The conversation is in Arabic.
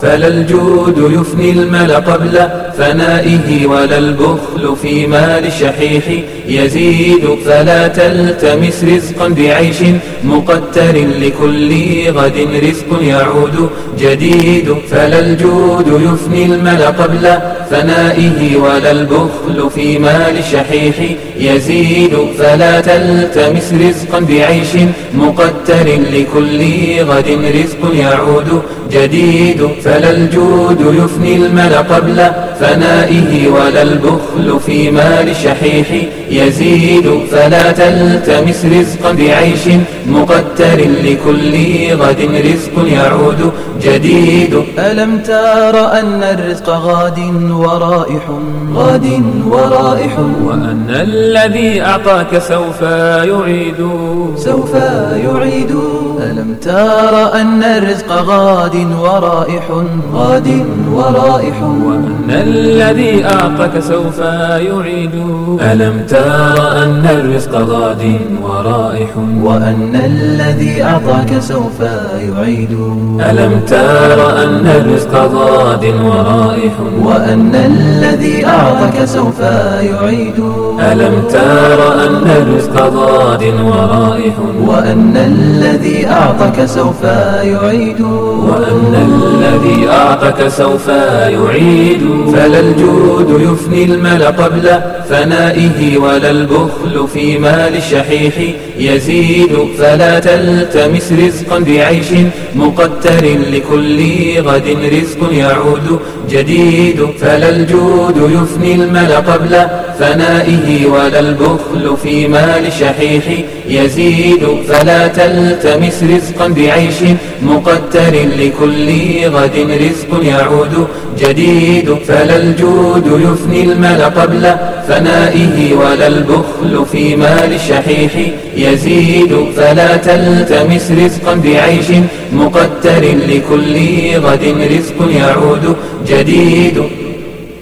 فلا الجود يفني المل قبل فنائه ولا البخل في مال الشحيح يزيد. فلا تلتمس رزقا بعيش مقتر لكل غد رزق يعود جديد. فلا الجود يفني المل قبل فنائه ولا البخل في مال الشحيح يزيد. فلا تلتمس رزقا بعيش مقتر لكل غد رزق يعود جديد. فلا الجود يفني المل قبل فنائه ولا البخل في مال الشحيح يزيد. فلا تلتمس رزقا بعيش مقتر لكل غد رزق يعود جديد. ألم تر أن الرزق غاد ورائح وأن الذي أعطاك سوف يعيد ألم تر أن الرزق غاد ورائح وأن الذي أعطاك سوف يعيد. ألم تر أن الرزق غاد ورائح وأن الذي أعطاك سوف يعيد. ألم تر أن الرزق غاد ورائح وأن الذي أعطاك سوف يعيد. ألم تر أن الرزق غاد ورائح وأن الذي أعطاك سوف يعيد. وأن الذي أعطاك سوف يعيد. فلا الجود يفني المل قبل فنائه ولا البخل في مال الشحيح يزيد. فلا تلتمس رزقا بعيش مقتر لكل غد رزق يعود جديد. فلا الجود يفني المل قبل فنائه ولا البخل في مال الشحيح يزيد. فلا تلتمس رزقا بعيش مقتر لكل غد رزق يعود جديد. فلا الجود يفني المل قبل فنائه ولا البخل في مال الشحيح يزيد. فلا تلتمس رزقا بعيش مقتر لكل غد رزق يعود جديد.